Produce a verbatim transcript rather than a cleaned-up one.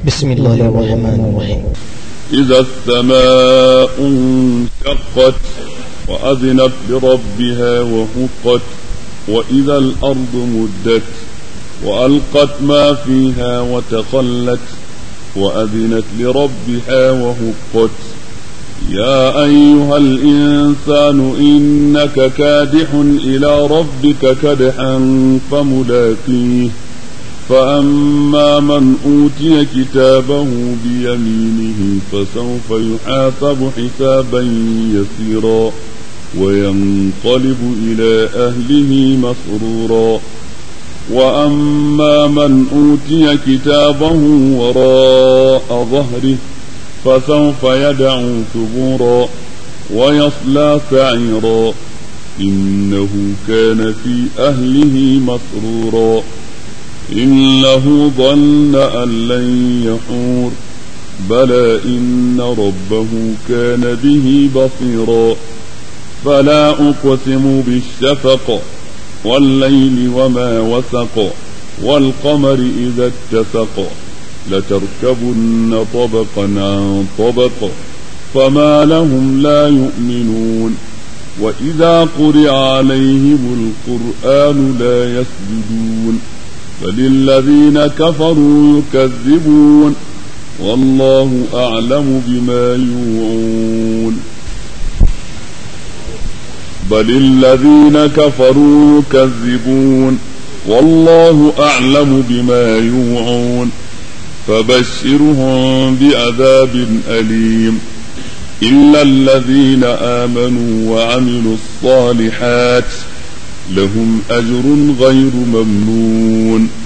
بسم الله الرحمن الرحيم. إذا السماء انشقت وأذنت لربها وحقت وإذا الأرض مدت وألقت ما فيها وتخلت وأذنت لربها وحقت. يا أيها الإنسان إنك كادح إلى ربك كدحا فملاقيه. فأما من أوتي كتابه بيمينه فسوف يحاسب حسابا يسيرا وينقلب إلى أهله مسرورا. وأما من أوتي كتابه وراء ظهره فسوف يدعو ثبورا ويصلى سعيرا إنه كان في أهله مسرورا إنه ظن أن لن يحور بلى إن ربه كان به بصيرا. فلا أقسم بالشفق والليل وما وسق والقمر إذا اتسق لتركبن طبقا عن طبق فما لهم لا يؤمنون. وإذا قرئ عليهم القرآن لا يسجدون بل الذين كفروا يكذبون والله أعلم بما يوعون. بل الذين كفروا يكذبون والله أعلم بما يوعون. فبشرهم بعذاب أليم إلا الذين آمنوا وعملوا الصالحات لهم أجر غير ممنون.